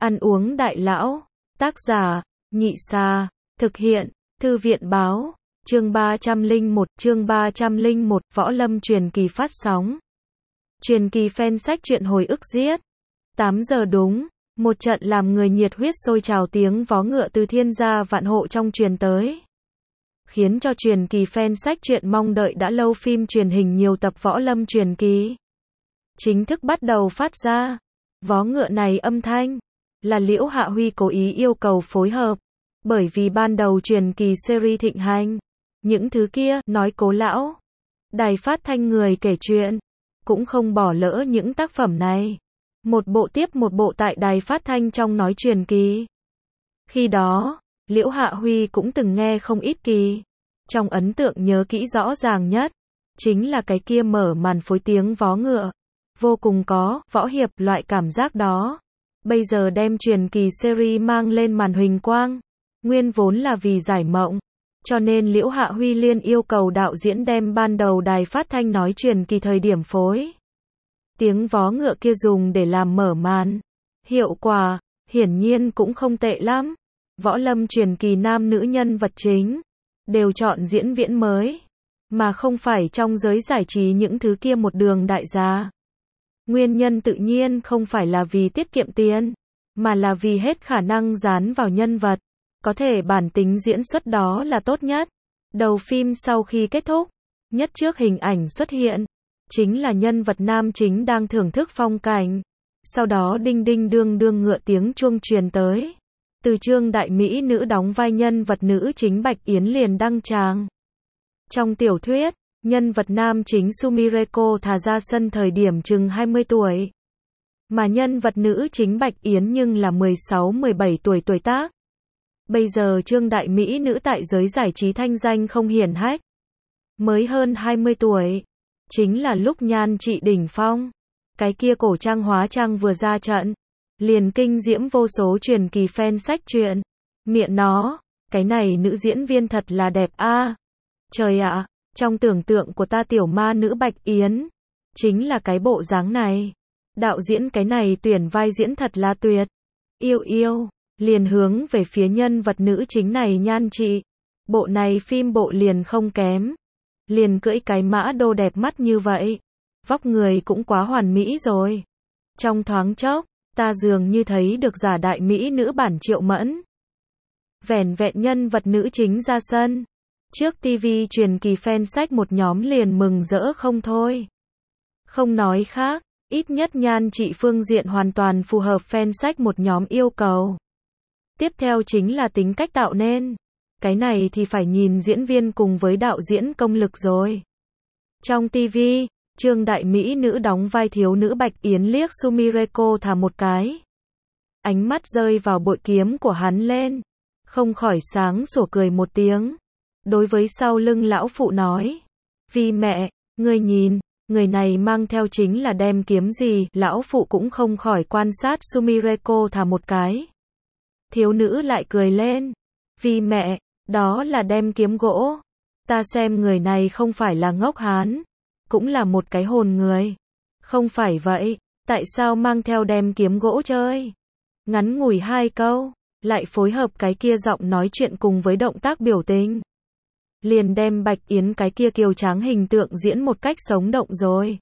Ăn uống đại lão. Tác giả, Nhị Sa. Thực hiện, Thư viện báo. Chương 301, Võ Lâm truyền kỳ phát sóng. Truyền kỳ fan sách truyện hồi ức giết. 8 giờ đúng, một trận làm người nhiệt huyết sôi trào tiếng vó ngựa từ thiên gia vạn hộ trong truyền tới, khiến cho truyền kỳ fan sách truyện mong đợi đã lâu phim truyền hình nhiều tập Võ Lâm truyền kỳ chính thức bắt đầu phát ra. Vó ngựa này âm thanh là Liễu Hạ Huy cố ý yêu cầu phối hợp, bởi vì ban đầu truyền kỳ series thịnh hành, những thứ kia, nói cố lão, đài phát thanh người kể chuyện, cũng không bỏ lỡ những tác phẩm này. Một bộ tiếp một bộ tại đài phát thanh trong nói truyền kỳ. Khi đó, Liễu Hạ Huy cũng từng nghe không ít kỳ. Trong ấn tượng nhớ kỹ rõ ràng nhất, chính là cái kia mở màn phối tiếng vó ngựa. Vô cùng có, võ hiệp, loại cảm giác đó. Bây giờ đem truyền kỳ series mang lên màn huỳnh quang. Nguyên vốn là vì giải mộng. Cho nên Liễu Hạ Huy liên yêu cầu đạo diễn đem ban đầu đài phát thanh nói truyền kỳ thời điểm phối tiếng vó ngựa kia dùng để làm mở màn. Hiệu quả, hiển nhiên cũng không tệ lắm. Võ Lâm truyền kỳ nam nữ nhân vật chính đều chọn diễn viên mới, mà không phải trong giới giải trí những thứ kia một đường đại gia. Nguyên nhân tự nhiên không phải là vì tiết kiệm tiền, mà là vì hết khả năng dán vào nhân vật. Có thể bản tính diễn xuất đó là tốt nhất. Đầu phim sau khi kết thúc, nhất trước hình ảnh xuất hiện chính là nhân vật nam chính đang thưởng thức phong cảnh. Sau đó đinh đinh đương đương ngựa tiếng chuông truyền tới. Từ Trương đại mỹ nữ đóng vai nhân vật nữ chính Bạch Yến liền đăng tràng. Trong tiểu thuyết, nhân vật nam chính Sumireko thả ra sân thời điểm chừng 20 tuổi. Mà nhân vật nữ chính Bạch Yến nhưng là 16-17 tuổi tuổi tác. Bây giờ Trương đại mỹ nữ tại giới giải trí thanh danh không hiển hách. Mới hơn 20 tuổi. Chính là lúc nhan trị đỉnh phong. Cái kia cổ trang hóa trang vừa ra trận, liền kinh diễm vô số truyền kỳ fan sách truyện. Miệng nó, cái này nữ diễn viên thật là đẹp a. Trời ạ, trong tưởng tượng của ta tiểu ma nữ Bạch Yến, chính là cái bộ dáng này. Đạo diễn cái này tuyển vai diễn thật là tuyệt. Yêu, liền hướng về phía nhân vật nữ chính này nhan trị. Bộ này phim bộ liền không kém. Liền cưỡi cái mã đô đẹp mắt như vậy. Vóc người cũng quá hoàn mỹ rồi. Trong thoáng chốc, ta dường như thấy được giả đại mỹ nữ bản Triệu Mẫn. Vẻn vẹn nhân vật nữ chính ra sân. Trước TV truyền kỳ fan sách một nhóm liền mừng rỡ không thôi. Không nói khác, ít nhất nhan trị phương diện hoàn toàn phù hợp fan sách một nhóm yêu cầu. Tiếp theo chính là tính cách tạo nên. Cái này thì phải nhìn diễn viên cùng với đạo diễn công lực rồi. Trong TV, Trương đại mỹ nữ đóng vai thiếu nữ Bạch Yến liếc Sumireko thả một cái. Ánh mắt rơi vào bội kiếm của hắn lên. Không khỏi sáng sủa cười một tiếng. Đối với sau lưng lão phụ nói. Vì mẹ, ngươi nhìn, người này mang theo chính là đem kiếm gì. Lão phụ cũng không khỏi quan sát Sumireko thả một cái. Thiếu nữ lại cười lên. Vì mẹ, đó là đem kiếm gỗ. Ta xem người này không phải là ngốc hán, cũng là một cái hồn người. Không phải vậy, tại sao mang theo đem kiếm gỗ chơi? Ngắn ngủi 2 câu, lại phối hợp cái kia giọng nói chuyện cùng với động tác biểu tình. Liền đem Bạch Yến cái kia kiều tráng hình tượng diễn một cách sống động rồi.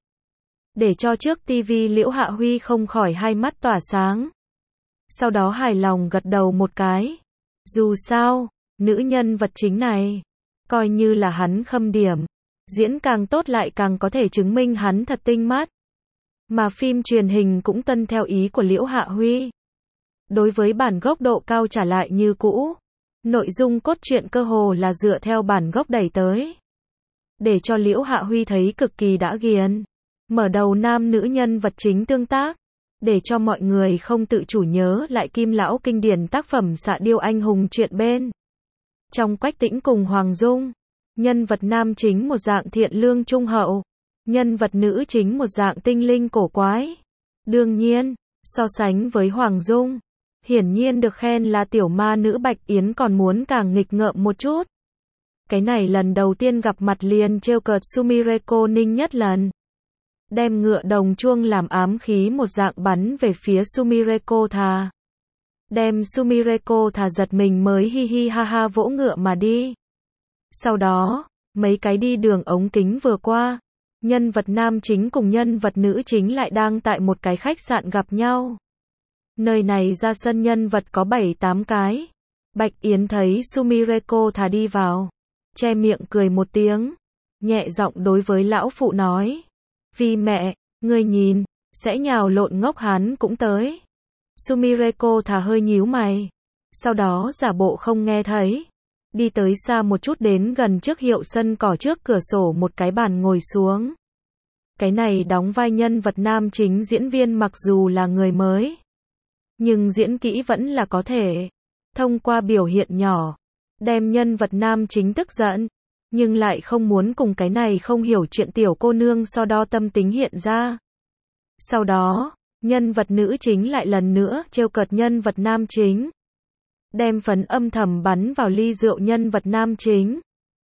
Để cho trước TV Liễu Hạ Huy không khỏi hai mắt tỏa sáng. Sau đó hài lòng gật đầu một cái. Dù sao, nữ nhân vật chính này, coi như là hắn khâm điểm. Diễn càng tốt lại càng có thể chứng minh hắn thật tinh mắt. Mà phim truyền hình cũng tuân theo ý của Liễu Hạ Huy. Đối với bản gốc độ cao trả lại như cũ. Nội dung cốt truyện cơ hồ là dựa theo bản gốc đẩy tới. Để cho Liễu Hạ Huy thấy cực kỳ đã ghiền. Mở đầu nam nữ nhân vật chính tương tác. Để cho mọi người không tự chủ nhớ lại Kim Lão kinh điển tác phẩm Xạ Điêu Anh Hùng truyện bên. Trong Quách Tĩnh cùng Hoàng Dung, nhân vật nam chính một dạng thiện lương trung hậu, nhân vật nữ chính một dạng tinh linh cổ quái. Đương nhiên, so sánh với Hoàng Dung, hiển nhiên được khen là tiểu ma nữ Bạch Yến còn muốn càng nghịch ngợm một chút. Cái này lần đầu tiên gặp mặt liền trêu cợt Sumireko Ninh nhất lần. Đem ngựa đồng chuông làm ám khí một dạng bắn về phía Sumireko thà. đem Sumireko thà giật mình mới hi hi ha ha vỗ ngựa mà đi. Sau đó, mấy cái đi đường ống kính vừa qua, nhân vật nam chính cùng nhân vật nữ chính lại đang tại một cái khách sạn gặp nhau. Nơi này ra sân nhân vật có 7-8 cái. Bạch Yến thấy Sumireko thà đi vào, che miệng cười một tiếng, nhẹ giọng đối với lão phụ nói. Vì mẹ, ngươi nhìn, sẽ nhào lộn ngốc hắn cũng tới. Sumireko thà hơi nhíu mày, sau đó giả bộ không nghe thấy. Đi tới xa một chút đến gần trước hiệu sân cỏ trước cửa sổ một cái bàn ngồi xuống. Cái này đóng vai nhân vật nam chính diễn viên mặc dù là người mới, nhưng diễn kỹ vẫn là có thể. Thông qua biểu hiện nhỏ, đem nhân vật nam chính tức giận, nhưng lại không muốn cùng cái này không hiểu chuyện tiểu cô nương so đo tâm tính hiện ra. Sau đó, nhân vật nữ chính lại lần nữa trêu cợt nhân vật nam chính, đem phấn âm thầm bắn vào ly rượu nhân vật nam chính.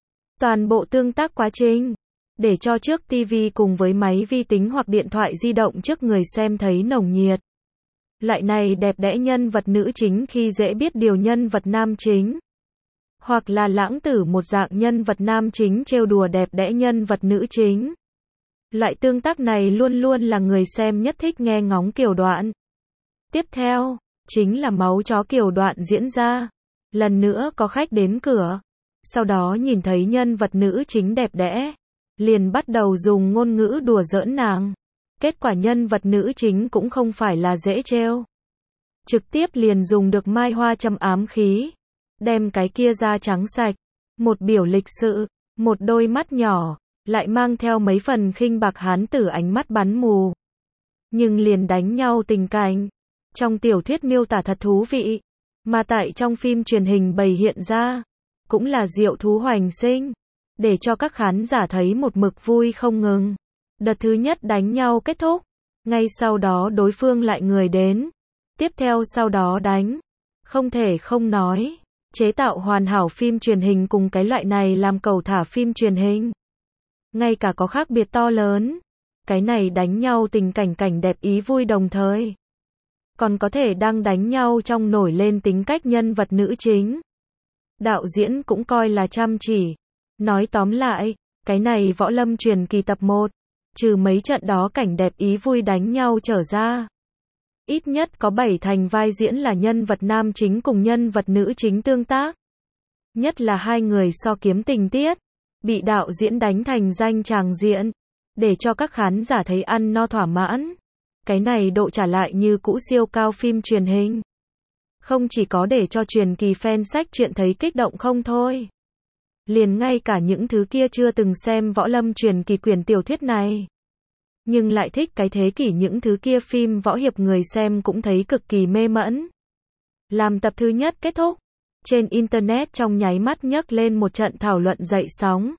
Toàn bộ tương tác quá trình, để cho trước TV cùng với máy vi tính hoặc điện thoại di động trước người xem thấy nồng nhiệt. Lại này đẹp đẽ nhân vật nữ chính khi dễ biết điều nhân vật nam chính. Hoặc là lãng tử một dạng nhân vật nam chính trêu đùa đẹp đẽ nhân vật nữ chính. Loại tương tác này luôn luôn là người xem nhất thích nghe ngóng kiểu đoạn. Tiếp theo, chính là máu chó kiểu đoạn diễn ra. Lần nữa có khách đến cửa. Sau đó nhìn thấy nhân vật nữ chính đẹp đẽ, liền bắt đầu dùng ngôn ngữ đùa giỡn nàng. Kết quả nhân vật nữ chính cũng không phải là dễ trêu. Trực tiếp liền dùng được mai hoa châm ám khí. Đem cái kia da trắng sạch. Một biểu lịch sự. Một đôi mắt nhỏ. Lại mang theo mấy phần khinh bạc hán tử ánh mắt bắn mù. Nhưng liền đánh nhau tình cảnh. Trong tiểu thuyết miêu tả thật thú vị. Mà tại trong phim truyền hình bày hiện ra. Cũng là diệu thú hoành sinh. Để cho các khán giả thấy một mực vui không ngừng. Đợt thứ nhất đánh nhau kết thúc. Ngay sau đó đối phương lại người đến. Tiếp theo sau đó đánh. Không thể không nói. Chế tạo hoàn hảo phim truyền hình cùng cái loại này làm cầu thả phim truyền hình. Ngay cả có khác biệt to lớn. Cái này đánh nhau tình cảnh cảnh đẹp ý vui đồng thời. Còn có thể đang đánh nhau trong nổi lên tính cách nhân vật nữ chính. Đạo diễn cũng coi là chăm chỉ. Nói tóm lại, cái này Võ Lâm Truyền Kỳ tập 1. Trừ mấy trận đó cảnh đẹp ý vui đánh nhau trở ra. Ít nhất có 7 thành vai diễn là nhân vật nam chính cùng nhân vật nữ chính tương tác. Nhất là hai người so kiếm tình tiết. Bị đạo diễn đánh thành danh tràng diện. Để cho các khán giả thấy ăn no thỏa mãn. Cái này độ trả lại như cũ siêu cao phim truyền hình. Không chỉ có để cho truyền kỳ fan sách truyện thấy kích động không thôi. Liền ngay cả những thứ kia chưa từng xem Võ Lâm Truyền Kỳ quyển tiểu thuyết này. Nhưng lại thích cái thế kỷ những thứ kia phim võ hiệp người xem cũng thấy cực kỳ mê mẫn. Làm tập thứ nhất kết thúc. Trên Internet trong nháy mắt nhấc lên một trận thảo luận dậy sóng.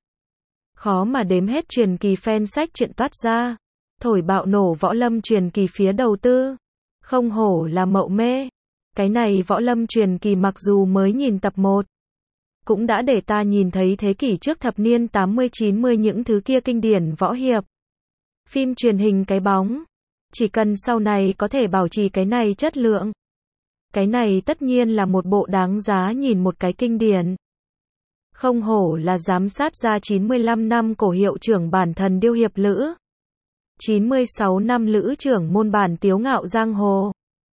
Khó mà đếm hết truyền kỳ fan sách truyện toát ra. Thổi bạo nổ Võ Lâm Truyền Kỳ phía đầu tư. Không hổ là mậu mê. Cái này Võ Lâm Truyền Kỳ mặc dù mới nhìn tập 1. Cũng đã để ta nhìn thấy thế kỷ trước thập niên 80-90 những thứ kia kinh điển võ hiệp. Phim truyền hình cái bóng. Chỉ cần sau này có thể bảo trì cái này chất lượng. Cái này tất nhiên là một bộ đáng giá nhìn một cái kinh điển. Không hổ là giám sát ra 95 năm cổ hiệu trưởng bản Thần Điêu Hiệp Lữ. 96 năm lữ trưởng môn bản Tiếu Ngạo Giang Hồ.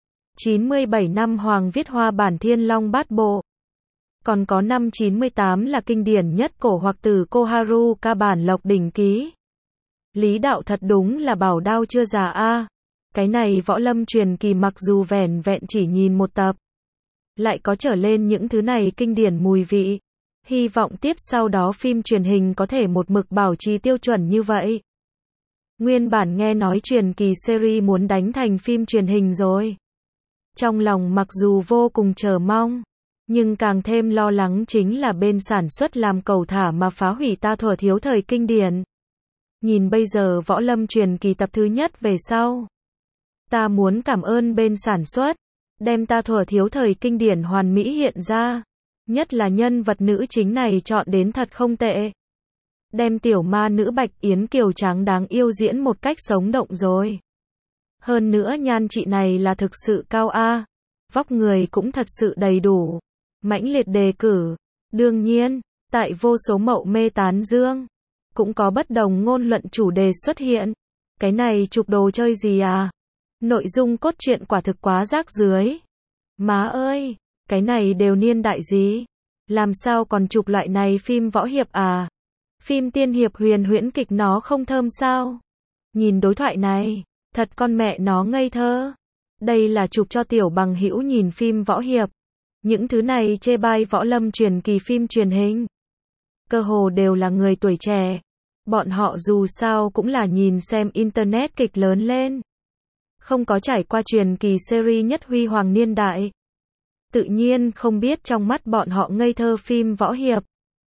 97 năm Hoàng Viết Hoa bản Thiên Long Bát Bộ. Còn có năm 98 là kinh điển nhất cổ hoặc từ Koharu ca bản Lộc Đỉnh Ký. Lý đạo thật đúng là bảo đao chưa già a. Cái này Võ Lâm Truyền Kỳ mặc dù vẻn vẹn chỉ nhìn một tập. Lại có trở lên những thứ này kinh điển mùi vị. Hy vọng tiếp sau đó phim truyền hình có thể một mực bảo trì tiêu chuẩn như vậy. Nguyên bản nghe nói Truyền Kỳ series muốn đánh thành phim truyền hình rồi. Trong lòng mặc dù vô cùng chờ mong. Nhưng càng thêm lo lắng chính là bên sản xuất làm cầu thả mà phá hủy ta thuở thiếu thời kinh điển. Nhìn bây giờ Võ Lâm Truyền Kỳ tập thứ nhất về sau. Ta muốn cảm ơn bên sản xuất. Đem ta thuở thiếu thời kinh điển hoàn mỹ hiện ra. Nhất là nhân vật nữ chính này chọn đến thật không tệ. Đem tiểu ma nữ Bạch Yến kiều tráng đáng yêu diễn một cách sống động rồi. Hơn nữa nhan chị này là thực sự cao a. Vóc người cũng thật sự đầy đủ. Mãnh liệt đề cử. Đương nhiên, tại vô số mậu mê tán dương, cũng có bất đồng ngôn luận chủ đề xuất hiện. Cái này chụp đồ chơi gì à? Nội dung cốt truyện quả thực quá rác rưới. Má ơi, cái này đều niên đại gì? Làm sao còn chụp loại này phim võ hiệp à? Phim tiên hiệp huyền huyễn kịch nó không thơm sao? Nhìn đối thoại này, thật con mẹ nó ngây thơ. Đây là chụp cho tiểu bằng hữu nhìn phim võ hiệp. Những thứ này chê bai võ lâm truyền kỳ phim truyền hình. Cơ hồ đều là người tuổi trẻ. Bọn họ dù sao cũng là nhìn xem internet kịch lớn lên. Không có trải qua truyền kỳ series nhất huy hoàng niên đại. Tự nhiên không biết trong mắt bọn họ ngây thơ phim võ hiệp.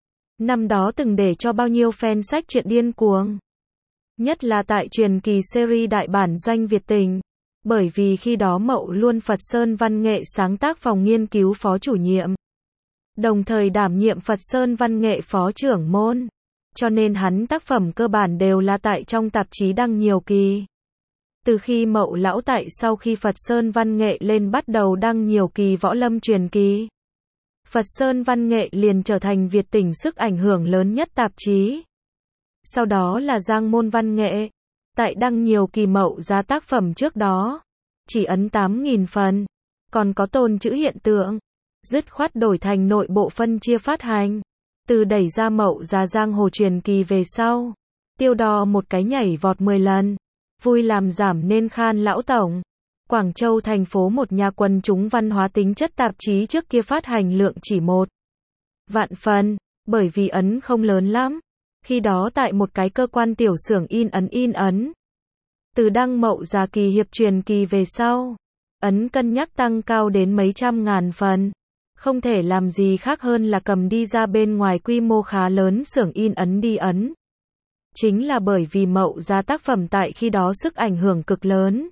Năm đó từng để cho bao nhiêu fan sách truyện điên cuồng. Nhất là tại truyền kỳ series đại bản doanh Việt Tình. Bởi vì khi đó Mậu luôn Phật Sơn Văn Nghệ sáng tác phòng nghiên cứu phó chủ nhiệm. Đồng thời đảm nhiệm Phật Sơn Văn Nghệ phó trưởng môn. Cho nên hắn tác phẩm cơ bản đều là tại trong tạp chí đăng nhiều kỳ. Từ khi Mậu lão tại sau khi Phật Sơn Văn Nghệ lên bắt đầu đăng nhiều kỳ võ lâm truyền kỳ. Phật Sơn Văn Nghệ liền trở thành Việt Tỉnh sức ảnh hưởng lớn nhất tạp chí. Sau đó là Giang Môn Văn Nghệ. Tại đăng nhiều kỳ Mậu ra tác phẩm trước đó. Chỉ ấn 8.000 phần. Còn có tồn chữ hiện tượng. Dứt khoát đổi thành nội bộ phân chia phát hành. Từ đẩy ra Mậu ra giang hồ truyền kỳ về sau. Tiêu đo một cái nhảy vọt 10 lần. Vui làm giảm nên khan lão tổng. Quảng Châu thành phố một nhà quần chúng văn hóa tính chất tạp chí trước kia phát hành lượng chỉ 1 vạn phần. Bởi vì ấn không lớn lắm. Khi đó tại một cái cơ quan tiểu xưởng in ấn. Từ đăng Mậu ra kỳ hiệp truyền kỳ về sau. Ấn cân nhắc tăng cao đến mấy trăm ngàn phần. Không thể làm gì khác hơn là cầm đi ra bên ngoài quy mô khá lớn xưởng in ấn đi ấn. Chính là bởi vì Mậu ra tác phẩm tại khi đó sức ảnh hưởng cực lớn.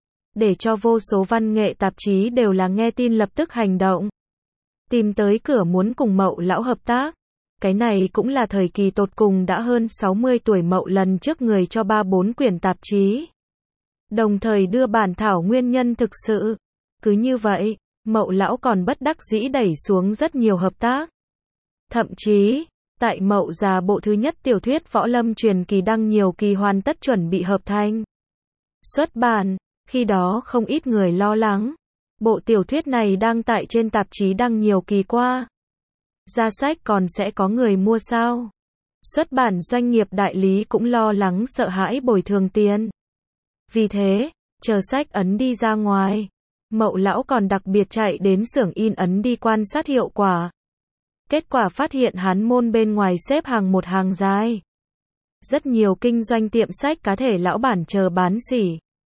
Để cho vô số văn nghệ tạp chí đều là nghe tin lập tức hành động. Tìm tới cửa muốn cùng Mậu lão hợp tác. Cái này cũng là thời kỳ tột cùng đã hơn 60 tuổi Mậu lần trước người cho 3-4 quyển tạp chí. Đồng thời đưa bản thảo nguyên nhân thực sự. Cứ như vậy, Mậu lão còn bất đắc dĩ đẩy xuống rất nhiều hợp tác. Thậm chí, tại Mậu già bộ thứ nhất tiểu thuyết võ lâm truyền kỳ đăng nhiều kỳ hoàn tất chuẩn bị hợp thành. Xuất bản, khi đó không ít người lo lắng. Bộ tiểu thuyết này đang tại trên tạp chí đăng nhiều kỳ qua. Ra sách còn sẽ có người mua sao? Xuất bản doanh nghiệp đại lý cũng lo lắng sợ hãi bồi thường tiền. Vì thế, chờ sách ấn đi ra ngoài. Mậu lão còn đặc biệt chạy đến xưởng in ấn đi quan sát hiệu quả. Kết quả phát hiện hắn môn bên ngoài xếp hàng một hàng dài. Rất nhiều kinh doanh tiệm sách cá thể lão bản chờ bán xỉ.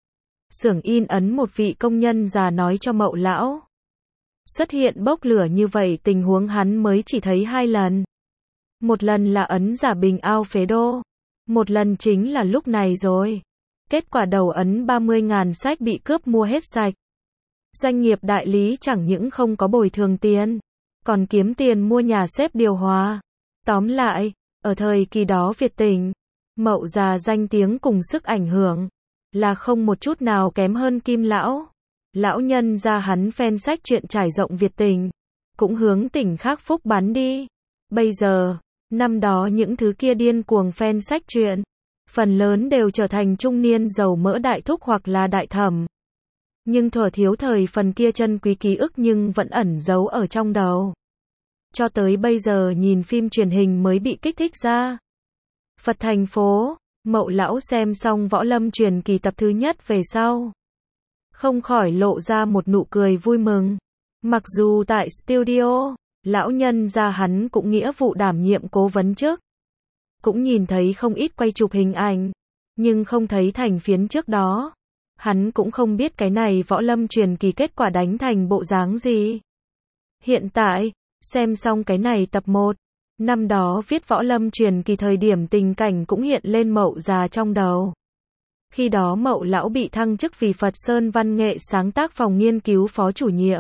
Xưởng in ấn một vị công nhân già nói cho Mậu lão. Xuất hiện bốc lửa như vậy tình huống hắn mới chỉ thấy 2 lần. Một lần là ấn giả bình ao phế đô. Một lần chính là lúc này rồi. Kết quả đầu ấn 30.000 sách bị cướp mua hết sạch. Doanh nghiệp đại lý chẳng những không có bồi thường tiền, còn kiếm tiền mua nhà xếp điều hòa. Tóm lại, ở thời kỳ đó Việt Tỉnh, Mậu già danh tiếng cùng sức ảnh hưởng là không một chút nào kém hơn Kim lão. Lão nhân ra hắn fan sách truyện trải rộng Việt Tỉnh, cũng hướng tỉnh khác phúc bắn đi. Bây giờ, năm đó những thứ kia điên cuồng fan sách truyện, phần lớn đều trở thành trung niên giàu mỡ đại thúc hoặc là đại thẩm. Nhưng thuở thiếu thời phần kia chân quý ký ức nhưng vẫn ẩn giấu ở trong đầu. Cho tới bây giờ nhìn phim truyền hình mới bị kích thích ra. Phật thành phố, Mậu lão xem xong võ lâm truyền kỳ tập thứ nhất về sau. Không khỏi lộ ra một nụ cười vui mừng. Mặc dù tại studio, lão nhân gia hắn cũng nghĩa vụ đảm nhiệm cố vấn trước. Cũng nhìn thấy không ít quay chụp hình ảnh, nhưng không thấy thành phiến trước đó. Hắn cũng không biết cái này võ lâm truyền kỳ kết quả đánh thành bộ dáng gì. Hiện tại, xem xong cái này tập 1, năm đó viết võ lâm truyền kỳ thời điểm tình cảnh cũng hiện lên Mậu già trong đầu. Khi đó Mậu lão bị thăng chức vì Phật Sơn Văn Nghệ sáng tác phòng nghiên cứu phó chủ nhiệm.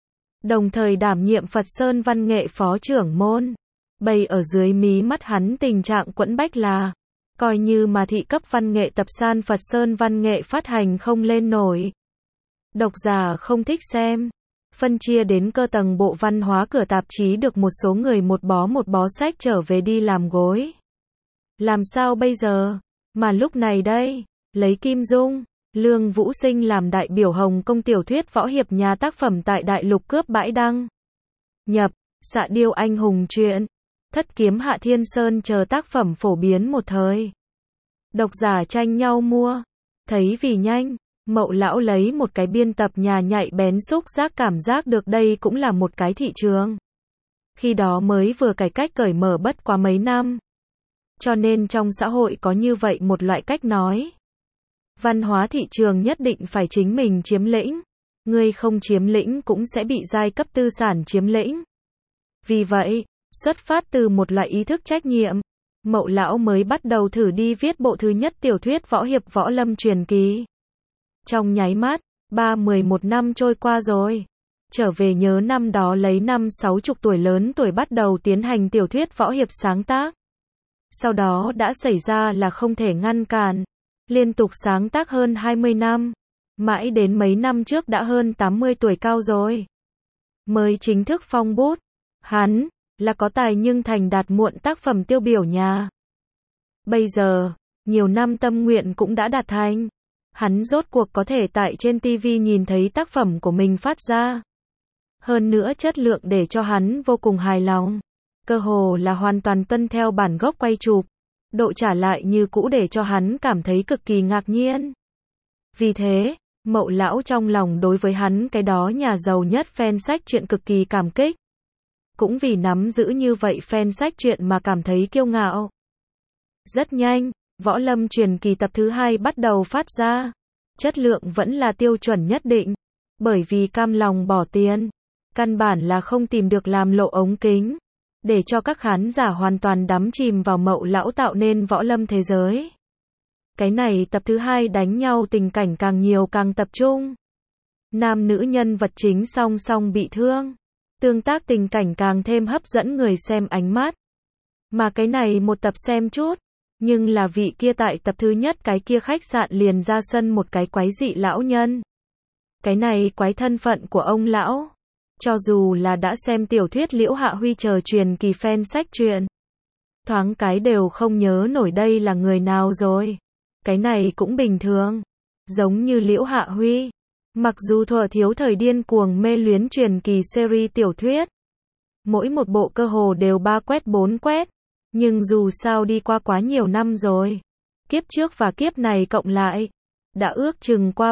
Đồng thời đảm nhiệm Phật Sơn Văn Nghệ phó trưởng môn. Bày ở dưới mí mắt hắn tình trạng quẫn bách là, coi như mà thị cấp văn nghệ tập san Phật Sơn Văn Nghệ phát hành không lên nổi. Độc giả không thích xem. phân chia đến cơ tầng bộ văn hóa cửa tạp chí được một số người một bó sách trở về đi làm gối. Làm sao bây giờ? Mà lúc này đây, lấy Kim Dung, Lương Vũ Sinh làm đại biểu Hồng Kông tiểu thuyết võ hiệp nhà tác phẩm tại đại lục cướp bãi đăng. Nhập, Xạ Điêu Anh Hùng truyện, Thất Kiếm Hạ Thiên Sơn chờ tác phẩm phổ biến một thời. Độc giả tranh nhau mua. Thấy vì nhanh, Mậu lão lấy một cái biên tập nhà nhạy bén xúc giác cảm giác được đây cũng là một cái thị trường. Khi đó mới vừa cải cách cởi mở bất quá mấy năm. Cho nên trong xã hội có như vậy một loại cách nói. Văn hóa thị trường nhất định phải chính mình chiếm lĩnh. Ngươi không chiếm lĩnh cũng sẽ bị giai cấp tư sản chiếm lĩnh. Vì vậy, xuất phát từ một loại ý thức trách nhiệm, Mậu lão mới bắt đầu thử đi viết bộ thứ nhất tiểu thuyết võ hiệp Võ Lâm truyền kỳ. Trong nháy mắt, 11 năm trôi qua rồi. Trở về nhớ năm đó lấy 50-60 tuổi lớn tuổi bắt đầu tiến hành tiểu thuyết võ hiệp sáng tác. Sau đó đã xảy ra là không thể ngăn cản. Liên tục sáng tác hơn 20 năm. Mãi đến mấy năm trước đã hơn 80 tuổi cao rồi. Mới chính thức phong bút. Hắn là có tài nhưng thành đạt muộn tác phẩm tiêu biểu nhà. Bây giờ, nhiều năm tâm nguyện cũng đã đạt thành. Hắn rốt cuộc có thể tại trên TV nhìn thấy tác phẩm của mình phát ra. Hơn nữa chất lượng để cho hắn vô cùng hài lòng. Cơ hồ là hoàn toàn tuân theo bản gốc quay chụp. Độ trả lại như cũ để cho hắn cảm thấy cực kỳ ngạc nhiên. Vì thế, Mậu lão trong lòng đối với hắn cái đó nhà giàu nhất fan sách truyện cực kỳ cảm kích. Cũng vì nắm giữ như vậy fan sách truyện mà cảm thấy kiêu ngạo. Rất nhanh, Võ Lâm truyền kỳ tập thứ 2 bắt đầu phát ra. Chất lượng vẫn là tiêu chuẩn nhất định. Bởi vì cam lòng bỏ tiền. Căn bản là không tìm được làm lộ ống kính. Để cho các khán giả hoàn toàn đắm chìm vào Mậu lão tạo nên võ lâm thế giới. Cái này tập thứ 2 đánh nhau tình cảnh càng nhiều càng tập trung. Nam nữ nhân vật chính song song bị thương. Tương tác tình cảnh càng thêm hấp dẫn người xem ánh mắt. Mà cái này một tập xem chút. Nhưng là vị kia tại tập thứ nhất cái kia khách sạn liền ra sân một cái quái dị lão nhân. Cái này quái thân phận của ông lão. Cho dù là đã xem tiểu thuyết Liễu Hạ Huy chờ truyền kỳ fan sách truyện. Thoáng cái đều không nhớ nổi đây là người nào rồi. Cái này cũng bình thường. Giống như Liễu Hạ Huy. Mặc dù thuở thiếu thời điên cuồng mê luyến truyền kỳ series tiểu thuyết. Mỗi một bộ cơ hồ đều 3 quét 4 quét. Nhưng dù sao đi qua quá nhiều năm rồi. Kiếp trước và kiếp này cộng lại. Đã ước chừng qua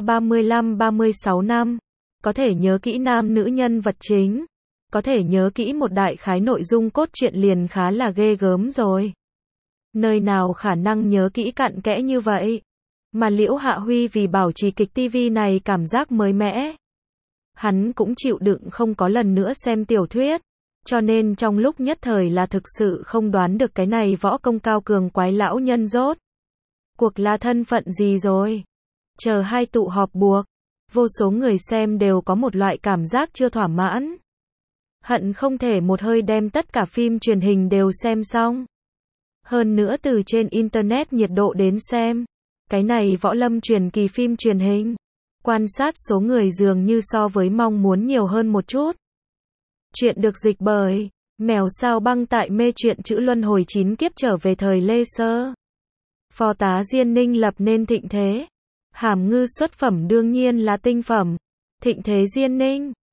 35-36 năm. Có thể nhớ kỹ nam nữ nhân vật chính. Có thể nhớ kỹ một đại khái nội dung cốt truyện liền khá là ghê gớm rồi. Nơi nào khả năng nhớ kỹ cặn kẽ như vậy. Mà Liễu Hạ Huy vì bảo trì kịch TV này cảm giác mới mẻ. Hắn cũng chịu đựng không có lần nữa xem tiểu thuyết. Cho nên trong lúc nhất thời là thực sự không đoán được cái này võ công cao cường quái lão nhân rốt. Cuộc là thân phận gì rồi? Chờ hai tụ họp buộc. Vô số người xem đều có một loại cảm giác chưa thỏa mãn. Hận không thể một hơi đem tất cả phim truyền hình đều xem xong. Hơn nữa từ trên internet nhiệt độ đến xem. Cái này Võ Lâm truyền kỳ phim truyền hình. Quan sát số người dường như so với mong muốn nhiều hơn một chút. Chuyện được dịch bởi Mèo Sao Băng tại mê truyện chữ luân hồi 9 kiếp trở về thời Lê Sơ. Phó tá Diên Ninh lập nên thịnh thế. Hàm ngư xuất phẩm đương nhiên là tinh phẩm. Thịnh thế Diên Ninh.